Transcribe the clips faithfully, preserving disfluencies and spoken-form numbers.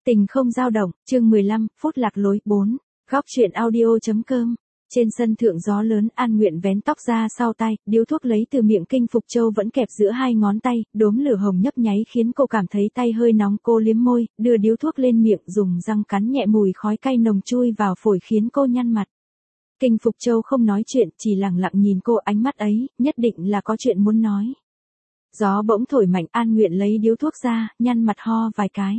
Tình không dao động, chương mười lăm, phút lạc lối, bốn. Góc truyện audio.com. Trên sân thượng gió lớn, An Nguyện vén tóc ra sau tai, điếu thuốc lấy từ miệng Kinh Phục Châu vẫn kẹp giữa hai ngón tay, đốm lửa hồng nhấp nháy khiến cô cảm thấy tay hơi nóng. Cô liếm môi, đưa điếu thuốc lên miệng, dùng răng cắn nhẹ mùi khói cay nồng chui vào phổi khiến cô nhăn mặt. Kinh Phục Châu không nói chuyện, chỉ lặng lặng nhìn cô, ánh mắt ấy, nhất định là có chuyện muốn nói. Gió bỗng thổi mạnh, An Nguyện lấy điếu thuốc ra, nhăn mặt ho vài cái.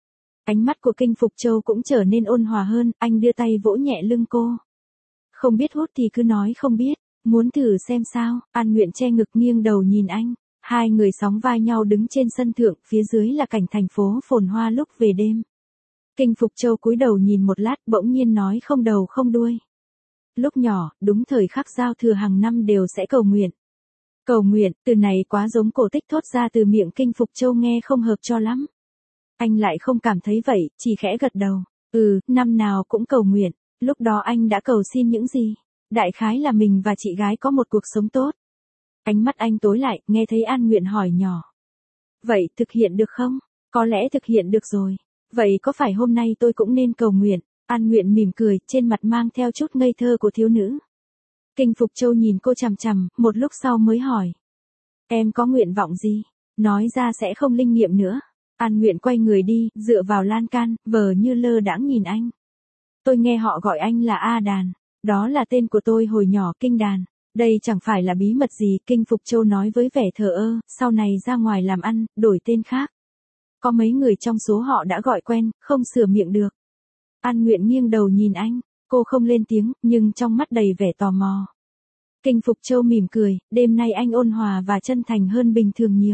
Ánh mắt của Kinh Phục Châu cũng trở nên ôn hòa hơn, anh đưa tay vỗ nhẹ lưng cô. Không biết hút thì cứ nói không biết, muốn thử xem sao. An Nguyện che ngực nghiêng đầu nhìn anh. Hai người sóng vai nhau đứng trên sân thượng, phía dưới là cảnh thành phố phồn hoa lúc về đêm. Kinh Phục Châu cúi đầu nhìn một lát, bỗng nhiên nói không đầu không đuôi. Lúc nhỏ, đúng thời khắc giao thừa hàng năm đều sẽ cầu nguyện. Cầu nguyện, từ này quá giống cổ tích thốt ra từ miệng Kinh Phục Châu nghe không hợp cho lắm. Anh lại không cảm thấy vậy, chỉ khẽ gật đầu. Ừ, năm nào cũng cầu nguyện. Lúc đó anh đã cầu xin những gì? Đại khái là mình và chị gái có một cuộc sống tốt. Ánh mắt anh tối lại, nghe thấy An Nguyện hỏi nhỏ. Vậy thực hiện được không? Có lẽ thực hiện được rồi. Vậy có phải hôm nay tôi cũng nên cầu nguyện? An Nguyện mỉm cười, trên mặt mang theo chút ngây thơ của thiếu nữ. Kinh Phục Châu nhìn cô chằm chằm, một lúc sau mới hỏi. Em có nguyện vọng gì? Nói ra sẽ không linh nghiệm nữa. An Nguyện quay người đi, dựa vào lan can, vờ như lơ đãng nhìn anh. Tôi nghe họ gọi anh là A Đàn. Đó là tên của tôi hồi nhỏ, Kinh Đàn. Đây chẳng phải là bí mật gì, Kinh Phục Châu nói với vẻ thờ ơ, sau này ra ngoài làm ăn, đổi tên khác. Có mấy người trong số họ đã gọi quen, không sửa miệng được. An Nguyện nghiêng đầu nhìn anh, cô không lên tiếng, nhưng trong mắt đầy vẻ tò mò. Kinh Phục Châu mỉm cười, đêm nay anh ôn hòa và chân thành hơn bình thường nhiều.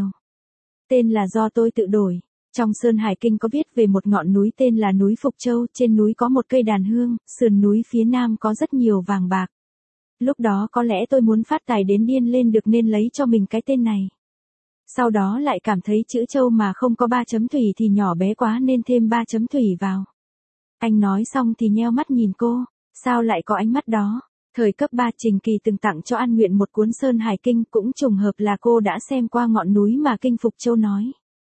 Tên là do tôi tự đổi. Trong Sơn Hải Kinh có viết về một ngọn núi tên là núi Phục Châu, trên núi có một cây đàn hương, sườn núi phía nam có rất nhiều vàng bạc. Lúc đó có lẽ tôi muốn phát tài đến điên lên được nên lấy cho mình cái tên này. Sau đó lại cảm thấy chữ Châu mà không có ba chấm thủy thì nhỏ bé quá nên thêm ba chấm thủy vào. Anh nói xong thì nheo mắt nhìn cô, sao lại có ánh mắt đó? Thời cấp ba Trình Kỳ từng tặng cho An Nguyện một cuốn Sơn Hải Kinh, cũng trùng hợp là cô đã xem qua ngọn núi mà Kinh Phục Châu nói.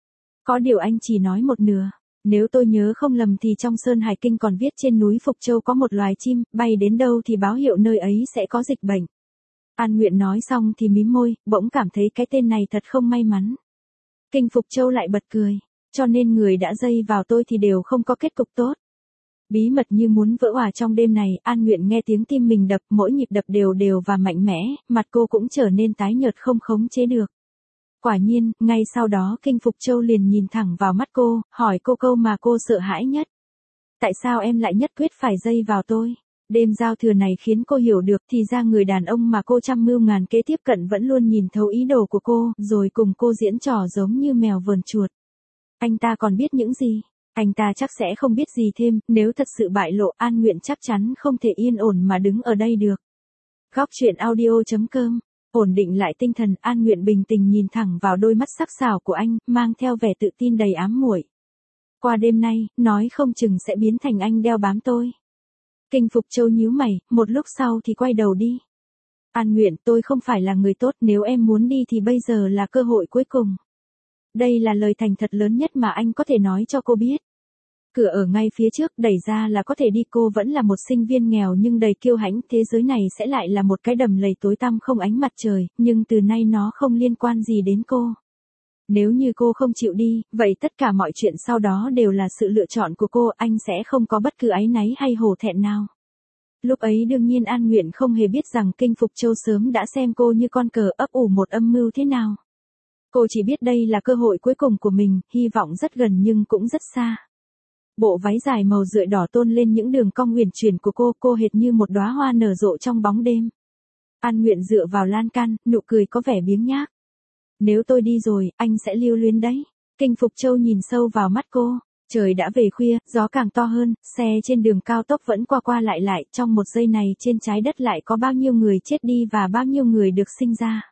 Có điều anh chỉ nói một nửa. Nếu tôi nhớ không lầm thì trong Sơn Hải Kinh còn viết trên núi Phục Châu có một loài chim, bay đến đâu thì báo hiệu nơi ấy sẽ có dịch bệnh. An Nguyện nói xong thì mím môi, bỗng cảm thấy cái tên này thật không may mắn. Kinh Phục Châu lại bật cười. Cho nên người đã dây vào tôi thì đều không có kết cục tốt. Bí mật như muốn vỡ òa trong đêm này, An Nguyện nghe tiếng tim mình đập, mỗi nhịp đập đều đều và mạnh mẽ, mặt cô cũng trở nên tái nhợt không khống chế được. Quả nhiên, ngay sau đó Kinh Phục Châu liền nhìn thẳng vào mắt cô, hỏi cô câu mà cô sợ hãi nhất. Tại sao em lại nhất quyết phải dây vào tôi? Đêm giao thừa này khiến cô hiểu được thì ra người đàn ông mà cô trăm mưu ngàn kế tiếp cận vẫn luôn nhìn thấu ý đồ của cô, rồi cùng cô diễn trò giống như mèo vờn chuột. Anh ta còn biết những gì? Anh ta chắc sẽ không biết gì thêm, nếu thật sự bại lộ, An Nguyện chắc chắn không thể yên ổn mà đứng ở đây được. Góc truyện audio.com. Ổn định lại tinh thần, An Nguyện bình tĩnh nhìn thẳng vào đôi mắt sắc sảo của anh, mang theo vẻ tự tin đầy ám muội. Qua đêm nay, nói không chừng sẽ biến thành anh đeo bám tôi. Kinh Phục Châu nhíu mày, một lúc sau thì quay đầu đi. An Nguyện, tôi không phải là người tốt, nếu em muốn đi thì bây giờ là cơ hội cuối cùng. Đây là lời thành thật lớn nhất mà anh có thể nói cho cô biết. Cửa ở ngay phía trước, đẩy ra là có thể đi. Cô vẫn là một sinh viên nghèo nhưng đầy kiêu hãnh, thế giới này sẽ lại là một cái đầm lầy tối tăm không ánh mặt trời, nhưng từ nay nó không liên quan gì đến cô. Nếu như cô không chịu đi, vậy tất cả mọi chuyện sau đó đều là sự lựa chọn của cô, anh sẽ không có bất cứ áy náy hay hổ thẹn nào. Lúc ấy đương nhiên An Nguyện không hề biết rằng Kinh Phục Châu sớm đã xem cô như con cờ ấp ủ một âm mưu thế nào. Cô chỉ biết đây là cơ hội cuối cùng của mình, hy vọng rất gần nhưng cũng rất xa. Bộ váy dài màu rượi đỏ tôn lên những đường cong uyển chuyển của cô, cô hệt như một đóa hoa nở rộ trong bóng đêm. An Nguyện dựa vào lan can, nụ cười có vẻ biếng nhác. Nếu tôi đi rồi, anh sẽ lưu luyến đấy. Kinh Phục Châu nhìn sâu vào mắt cô. Trời đã về khuya, gió càng to hơn, xe trên đường cao tốc vẫn qua qua lại lại, trong một giây này trên trái đất lại có bao nhiêu người chết đi và bao nhiêu người được sinh ra.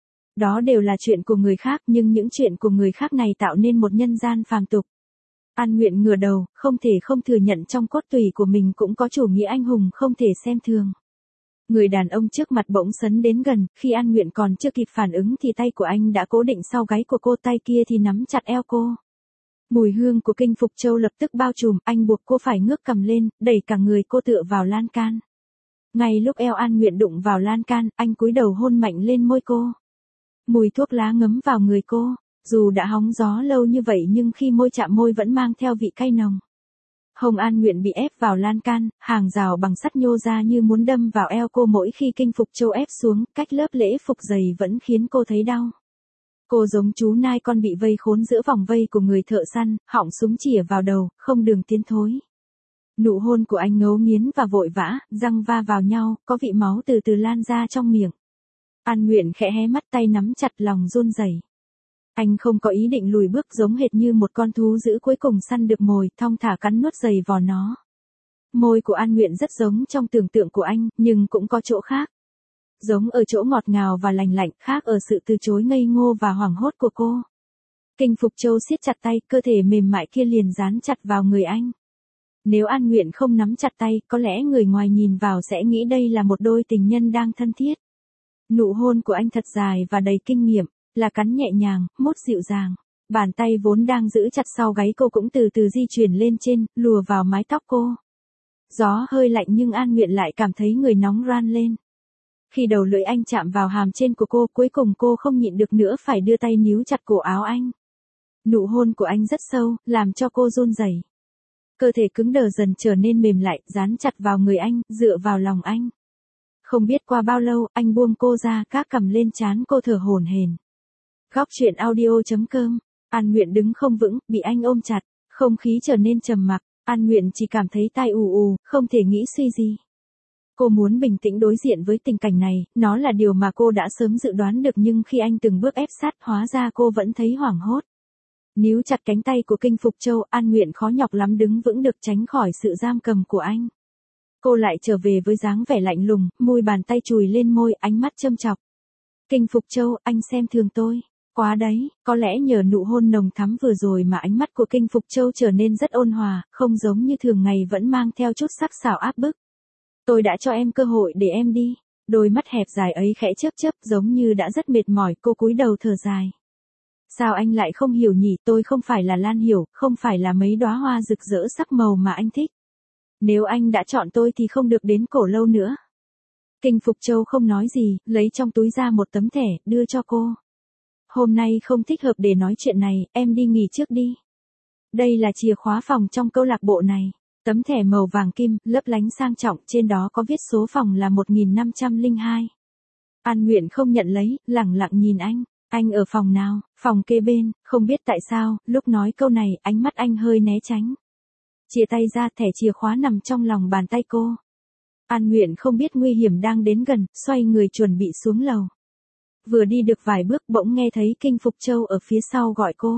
Đó đều là chuyện của người khác, nhưng những chuyện của người khác này tạo nên một nhân gian phàm tục. An Nguyện ngửa đầu, không thể không thừa nhận trong cốt tủy của mình cũng có chủ nghĩa anh hùng không thể xem thường. Người đàn ông trước mặt bỗng sấn đến gần, khi An Nguyện còn chưa kịp phản ứng thì tay của anh đã cố định sau gáy của cô, tay kia thì nắm chặt eo cô. Mùi hương của Kinh Phục Châu lập tức bao trùm, anh buộc cô phải ngước cầm lên, đẩy cả người cô tựa vào lan can. Ngay lúc eo An Nguyện đụng vào lan can, anh cúi đầu hôn mạnh lên môi cô. Mùi thuốc lá ngấm vào người cô, dù đã hóng gió lâu như vậy nhưng khi môi chạm môi vẫn mang theo vị cay nồng. Hồng An Nguyện bị ép vào lan can, hàng rào bằng sắt nhô ra như muốn đâm vào eo cô mỗi khi Kinh Phục Châu ép xuống, cách lớp lễ phục dày vẫn khiến cô thấy đau. Cô giống chú nai con bị vây khốn giữa vòng vây của người thợ săn, họng súng chĩa vào đầu, không đường tiến thối. Nụ hôn của anh ngấu nghiến và vội vã, răng va vào nhau, có vị máu từ từ lan ra trong miệng. An Nguyện khẽ hé mắt, tay nắm chặt, lòng run rẩy. Anh không có ý định lùi bước, giống hệt như một con thú dữ cuối cùng săn được mồi, thong thả cắn nuốt giày vò nó. Môi của An Nguyện rất giống trong tưởng tượng của anh, nhưng cũng có chỗ khác. Giống ở chỗ ngọt ngào và lành lạnh, khác ở sự từ chối ngây ngô và hoảng hốt của cô. Kinh Phục Châu siết chặt tay, cơ thể mềm mại kia liền dán chặt vào người anh. Nếu An Nguyện không nắm chặt tay, có lẽ người ngoài nhìn vào sẽ nghĩ đây là một đôi tình nhân đang thân thiết. Nụ hôn của anh thật dài và đầy kinh nghiệm, là cắn nhẹ nhàng, mốt dịu dàng. Bàn tay vốn đang giữ chặt sau gáy cô cũng từ từ di chuyển lên trên, lùa vào mái tóc cô. Gió hơi lạnh nhưng An Nguyện lại cảm thấy người nóng ran lên. Khi đầu lưỡi anh chạm vào hàm trên của cô, cuối cùng cô không nhịn được nữa phải đưa tay níu chặt cổ áo anh. Nụ hôn của anh rất sâu, làm cho cô run rẩy. Cơ thể cứng đờ dần trở nên mềm lại, dán chặt vào người anh, dựa vào lòng anh. Không biết qua bao lâu, anh buông cô ra, gác cằm lên trán cô thở hổn hển. Góc truyện audio chấm com. An Nguyện đứng không vững, bị anh ôm chặt, không khí trở nên trầm mặc. An Nguyện chỉ cảm thấy tai ù ù, không thể nghĩ suy gì. Cô muốn bình tĩnh đối diện với tình cảnh này, nó là điều mà cô đã sớm dự đoán được, nhưng khi anh từng bước ép sát, hóa ra cô vẫn thấy hoảng hốt. Níu chặt cánh tay của Kinh Phục Châu, An Nguyện khó nhọc lắm đứng vững được, tránh khỏi sự giam cầm của anh. Cô lại trở về với dáng vẻ lạnh lùng, môi bàn tay chùi lên môi, ánh mắt châm chọc. Kinh Phục Châu, anh xem thường tôi. Quá đấy, có lẽ nhờ nụ hôn nồng thắm vừa rồi mà ánh mắt của Kinh Phục Châu trở nên rất ôn hòa, không giống như thường ngày vẫn mang theo chút sắc sảo áp bức. Tôi đã cho em cơ hội để em đi. Đôi mắt hẹp dài ấy khẽ chớp chớp, giống như đã rất mệt mỏi, cô cúi đầu thở dài. Sao anh lại không hiểu nhỉ, tôi không phải là Lan Hiểu, không phải là mấy đóa hoa rực rỡ sắc màu mà anh thích. Nếu anh đã chọn tôi thì không được đến cổ lâu nữa. Kinh Phục Châu không nói gì, lấy trong túi ra một tấm thẻ, đưa cho cô. Hôm nay không thích hợp để nói chuyện này, em đi nghỉ trước đi. Đây là chìa khóa phòng trong câu lạc bộ này. Tấm thẻ màu vàng kim, lấp lánh sang trọng, trên đó có viết số phòng là một nghìn năm trăm lẻ hai. An Nguyện không nhận lấy, lẳng lặng nhìn anh. Anh ở phòng nào? Phòng kế bên. Không biết tại sao, lúc nói câu này, ánh mắt anh hơi né tránh. Chia tay ra, thẻ chìa khóa nằm trong lòng bàn tay cô. An Nguyện không biết nguy hiểm đang đến gần, xoay người chuẩn bị xuống lầu. Vừa đi được vài bước bỗng nghe thấy Kinh Phục Châu ở phía sau gọi cô.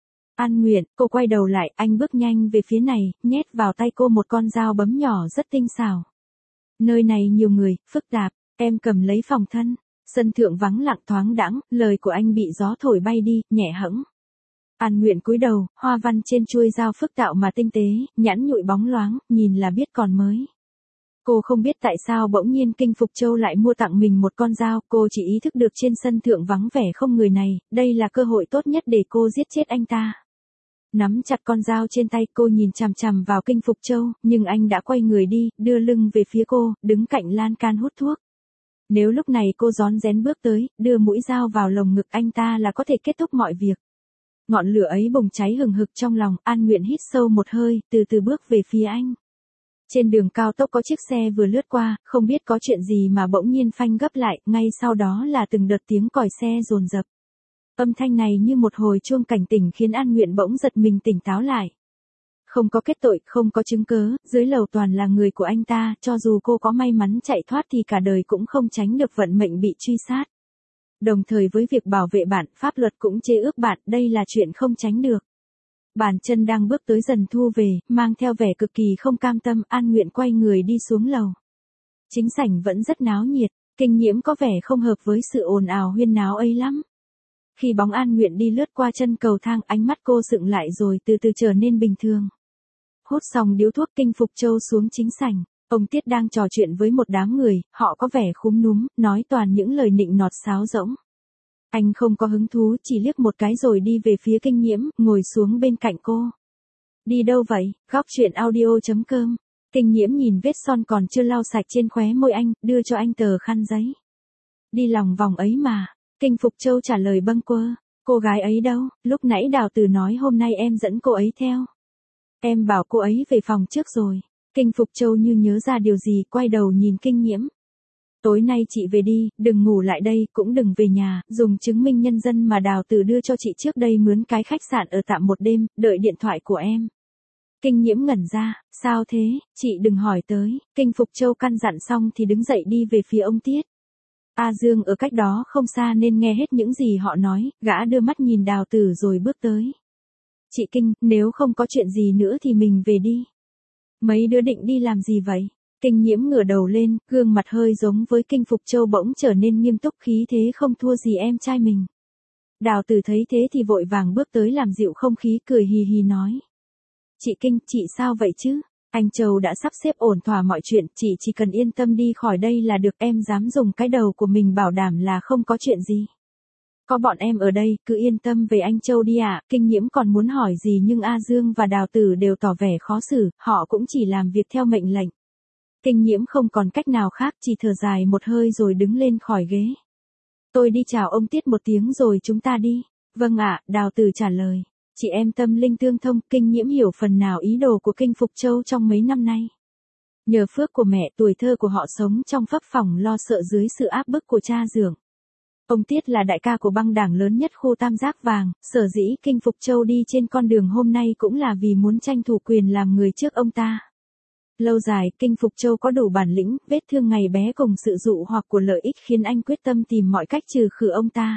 An Nguyện, cô quay đầu lại, anh bước nhanh về phía này, nhét vào tay cô một con dao bấm nhỏ rất tinh xảo. Nơi này nhiều người, phức tạp, em cầm lấy phòng thân. Sân thượng vắng lặng thoáng đãng, lời của anh bị gió thổi bay đi, nhẹ hẫng. An Nguyện cúi đầu, hoa văn trên chuôi dao phức tạo mà tinh tế, nhẵn nhụi bóng loáng, nhìn là biết còn mới. Cô không biết tại sao bỗng nhiên Kinh Phục Châu lại mua tặng mình một con dao, cô chỉ ý thức được trên sân thượng vắng vẻ không người này, đây là cơ hội tốt nhất để cô giết chết anh ta. Nắm chặt con dao trên tay, cô nhìn chằm chằm vào Kinh Phục Châu, nhưng anh đã quay người đi, đưa lưng về phía cô, đứng cạnh lan can hút thuốc. Nếu lúc này cô rón rén bước tới, đưa mũi dao vào lồng ngực anh ta là có thể kết thúc mọi việc. Ngọn lửa ấy bùng cháy hừng hực trong lòng, An Nguyện hít sâu một hơi, từ từ bước về phía anh. Trên đường cao tốc có chiếc xe vừa lướt qua, không biết có chuyện gì mà bỗng nhiên phanh gấp lại, ngay sau đó là từng đợt tiếng còi xe dồn dập. Âm thanh này như một hồi chuông cảnh tỉnh khiến An Nguyện bỗng giật mình tỉnh táo lại. Không có kết tội, không có chứng cớ, dưới lầu toàn là người của anh ta, cho dù cô có may mắn chạy thoát thì cả đời cũng không tránh được vận mệnh bị truy sát. Đồng thời với việc bảo vệ bạn, pháp luật cũng chế ước bạn, đây là chuyện không tránh được. Bàn chân đang bước tới dần thu về, mang theo vẻ cực kỳ không cam tâm, An Nguyện quay người đi xuống lầu. Chính sảnh vẫn rất náo nhiệt, Kinh Nhiễm có vẻ không hợp với sự ồn ào huyên náo ấy lắm. Khi bóng An Nguyện đi lướt qua chân cầu thang, ánh mắt cô sững lại rồi từ từ trở nên bình thường. Hút xong điếu thuốc, Kinh Phục Châu xuống chính sảnh. Ông Tiết đang trò chuyện với một đám người, họ có vẻ khúm núm, nói toàn những lời nịnh nọt sáo rỗng. Anh không có hứng thú, chỉ liếc một cái rồi đi về phía Kinh Nhiễm, ngồi xuống bên cạnh cô. Đi đâu vậy? Góc chuyện audio chấm com. Kinh Nhiễm nhìn vết son còn chưa lau sạch trên khóe môi anh, đưa cho anh tờ khăn giấy. Đi lòng vòng ấy mà. Kinh Phục Châu trả lời bâng quơ. Cô gái ấy đâu? Lúc nãy Đào Tử nói hôm nay em dẫn cô ấy theo. Em bảo cô ấy về phòng trước rồi. Kinh Phục Châu như nhớ ra điều gì, quay đầu nhìn Kinh Nhiễm. Tối nay chị về đi, đừng ngủ lại đây, cũng đừng về nhà, dùng chứng minh nhân dân mà Đào Tử đưa cho chị trước đây mướn cái khách sạn ở tạm một đêm, đợi điện thoại của em. Kinh Nhiễm ngẩn ra, sao thế, chị đừng hỏi tới. Kinh Phục Châu căn dặn xong thì đứng dậy đi về phía ông Tiết. A Dương ở cách đó không xa nên nghe hết những gì họ nói, gã đưa mắt nhìn Đào Tử rồi bước tới. Chị Kinh, nếu không có chuyện gì nữa thì mình về đi. Mấy đứa định đi làm gì vậy? Kinh Nhiễm ngửa đầu lên, gương mặt hơi giống với Kinh Phục Châu bỗng trở nên nghiêm túc, khí thế không thua gì em trai mình. Đào Tử thấy thế thì vội vàng bước tới làm dịu không khí, cười hì hì nói. Chị Kinh, chị sao vậy chứ? Anh Châu đã sắp xếp ổn thỏa mọi chuyện, chị chỉ cần yên tâm đi khỏi đây là được, em dám dùng cái đầu của mình bảo đảm là không có chuyện gì. Có bọn em ở đây, cứ yên tâm về anh Châu đi ạ. À. Kinh Nhiễm còn muốn hỏi gì nhưng A Dương và Đào Tử đều tỏ vẻ khó xử, họ cũng chỉ làm việc theo mệnh lệnh. Kinh Nhiễm không còn cách nào khác, chỉ thở dài một hơi rồi đứng lên khỏi ghế. Tôi đi chào ông Tiết một tiếng rồi chúng ta đi. Vâng ạ, Đào Tử trả lời. Chị em tâm linh tương thông, Kinh Nhiễm hiểu phần nào ý đồ của Kinh Phục Châu trong mấy năm nay. Nhờ phước của mẹ, tuổi thơ của họ sống trong phấp phỏng lo sợ dưới sự áp bức của cha dượng. Ông Tiết là đại ca của băng đảng lớn nhất khu Tam Giác Vàng, sở dĩ Kinh Phục Châu đi trên con đường hôm nay cũng là vì muốn tranh thủ quyền làm người trước ông ta. Lâu dài, Kinh Phục Châu có đủ bản lĩnh, vết thương ngày bé cùng sự dụ hoặc của lợi ích khiến anh quyết tâm tìm mọi cách trừ khử ông ta.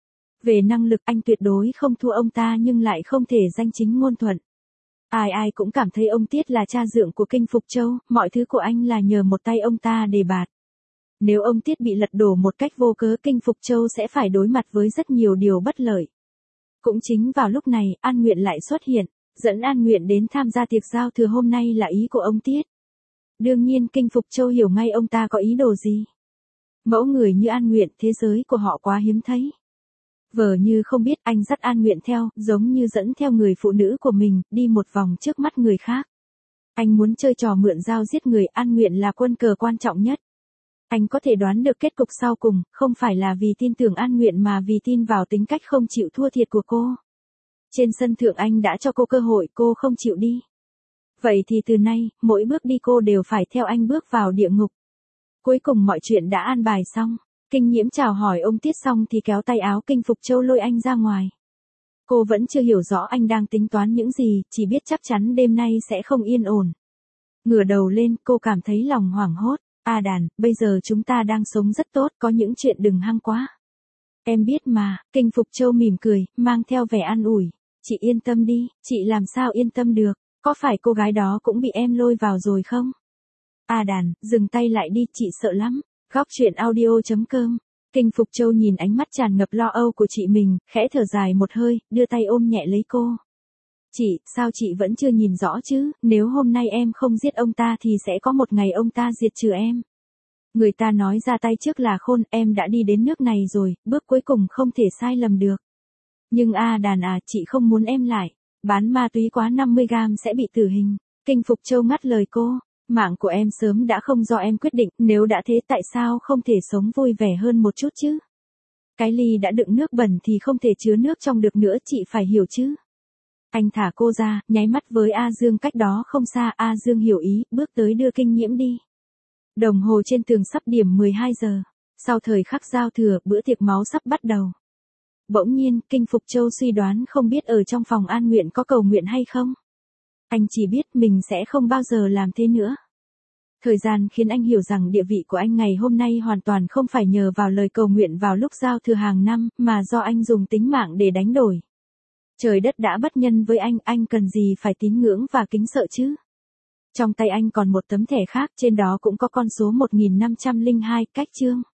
Về năng lực anh tuyệt đối không thua ông ta nhưng lại không thể danh chính ngôn thuận. Ai ai cũng cảm thấy ông Tiết là cha dượng của Kinh Phục Châu, mọi thứ của anh là nhờ một tay ông ta đề bạt. Nếu ông Tiết bị lật đổ một cách vô cớ, Kinh Phục Châu sẽ phải đối mặt với rất nhiều điều bất lợi. Cũng chính vào lúc này, An Nguyện lại xuất hiện, dẫn An Nguyện đến tham gia tiệc giao thừa hôm nay là ý của ông Tiết. Đương nhiên Kinh Phục Châu hiểu ngay ông ta có ý đồ gì. Mẫu người như An Nguyện, thế giới của họ quá hiếm thấy. Vờ như không biết, anh dắt An Nguyện theo, giống như dẫn theo người phụ nữ của mình, đi một vòng trước mắt người khác. Anh muốn chơi trò mượn dao giết người, An Nguyện là quân cờ quan trọng nhất. Anh có thể đoán được kết cục sau cùng, không phải là vì tin tưởng An Nguyện mà vì tin vào tính cách không chịu thua thiệt của cô. Trên sân thượng anh đã cho cô cơ hội, cô không chịu đi. Vậy thì từ nay, mỗi bước đi cô đều phải theo anh bước vào địa ngục. Cuối cùng mọi chuyện đã an bài xong. Kinh Nhiễm chào hỏi ông Tiết xong thì kéo tay áo Kinh Phục Châu lôi anh ra ngoài. Cô vẫn chưa hiểu rõ anh đang tính toán những gì, chỉ biết chắc chắn đêm nay sẽ không yên ổn. Ngửa đầu lên, cô cảm thấy lòng hoảng hốt. A Đàn, bây giờ chúng ta đang sống rất tốt, có những chuyện đừng hăng quá. Em biết mà, Kinh Phục Châu mỉm cười, mang theo vẻ an ủi. Chị yên tâm đi, chị làm sao yên tâm được, có phải cô gái đó cũng bị em lôi vào rồi không? A Đàn, dừng tay lại đi, chị sợ lắm. Góc chuyện audio chấm com. Kinh Phục Châu nhìn ánh mắt tràn ngập lo âu của chị mình, khẽ thở dài một hơi, đưa tay ôm nhẹ lấy cô. Chị, sao chị vẫn chưa nhìn rõ chứ, nếu hôm nay em không giết ông ta thì sẽ có một ngày ông ta diệt trừ em. Người ta nói ra tay trước là khôn, em đã đi đến nước này rồi, bước cuối cùng không thể sai lầm được. Nhưng A Đàn à, chị không muốn em lại, bán ma túy quá năm mươi gam sẽ bị tử hình. Kinh Phục Châu ngắt lời cô. Mạng của em sớm đã không do em quyết định, nếu đã thế tại sao không thể sống vui vẻ hơn một chút chứ? Cái ly đã đựng nước bẩn thì không thể chứa nước trong được nữa, chị phải hiểu chứ. Anh thả cô ra, nháy mắt với A Dương cách đó không xa, A Dương hiểu ý, bước tới đưa Kinh Nhiễm đi. Đồng hồ trên tường sắp điểm mười hai giờ. Sau thời khắc giao thừa, bữa tiệc máu sắp bắt đầu. Bỗng nhiên, Kinh Phục Châu suy đoán không biết ở trong phòng An Nguyện có cầu nguyện hay không. Anh chỉ biết mình sẽ không bao giờ làm thế nữa. Thời gian khiến anh hiểu rằng địa vị của anh ngày hôm nay hoàn toàn không phải nhờ vào lời cầu nguyện vào lúc giao thừa hàng năm, mà do anh dùng tính mạng để đánh đổi. Trời đất đã bất nhân với anh, anh cần gì phải tín ngưỡng và kính sợ chứ? Trong tay anh còn một tấm thẻ khác, trên đó cũng có con số một nghìn năm trăm lẻ hai, cách chương.